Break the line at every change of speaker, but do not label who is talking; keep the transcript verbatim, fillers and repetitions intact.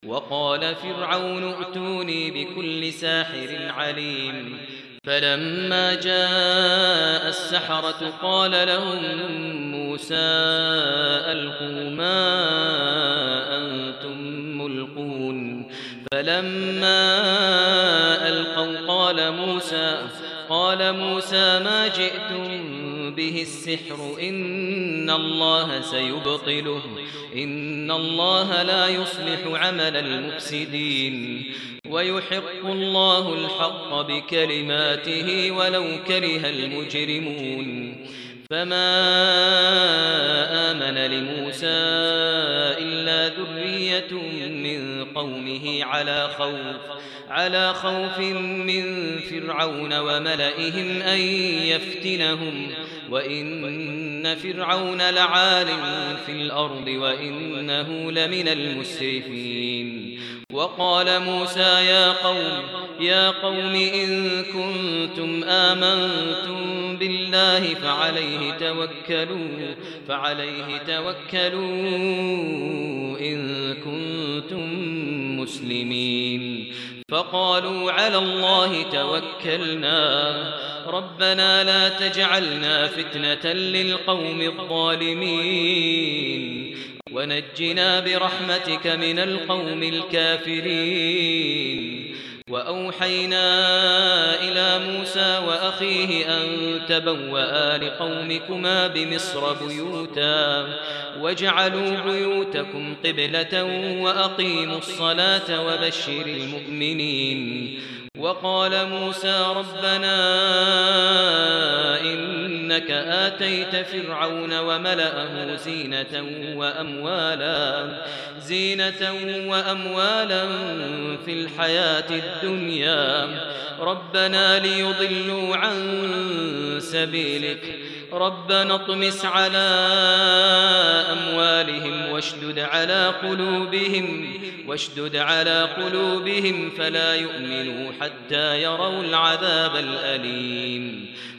وقال فرعون ائتوني بكل ساحر عليم فلما جاء السحرة قال لهم موسى ألقوا ما أنتم ملقون فلما ألقوا قال موسى قال موسى ما جئتم به السحر إن الله سيبطله إن الله لا يصلح عمل المفسدين ويحق الله الحق بكلماته ولو كره المجرمون فما آمن لموسى إلا ذرية من قومه على خوف على خوف من فرعون وملئهم أن يفتنهم وإن فرعون لعال في الأرض وإنه لمن المسرفين وقال موسى يا قوم يا قوم إن كنتم آمنتم بالله فعليه توكلوا فعليه توكلوا إن كنتم مسلمين فقالوا على الله توكلنا ربنا لا تجعلنا فتنة للقوم الظالمين ونجنا برحمتك من القوم الكافرين وأوحينا إلى موسى وأخيه أن تبوأ لقومكما بمصر بيوتا واجعلوا بيوتكم قبلة وأقيموا الصلاة وبشر المؤمنين وقال موسى ربنا إنك آتيت فرعون وملأه زينة وأموالا زينة وأموالا في الحياة الدنيا ربنا ليضلوا عن سبيلك ربنا اطمس على أموالهم واشدد على قلوبهم واشدد على قلوبهم فلا يؤمنوا حتى يروا العذاب الأليم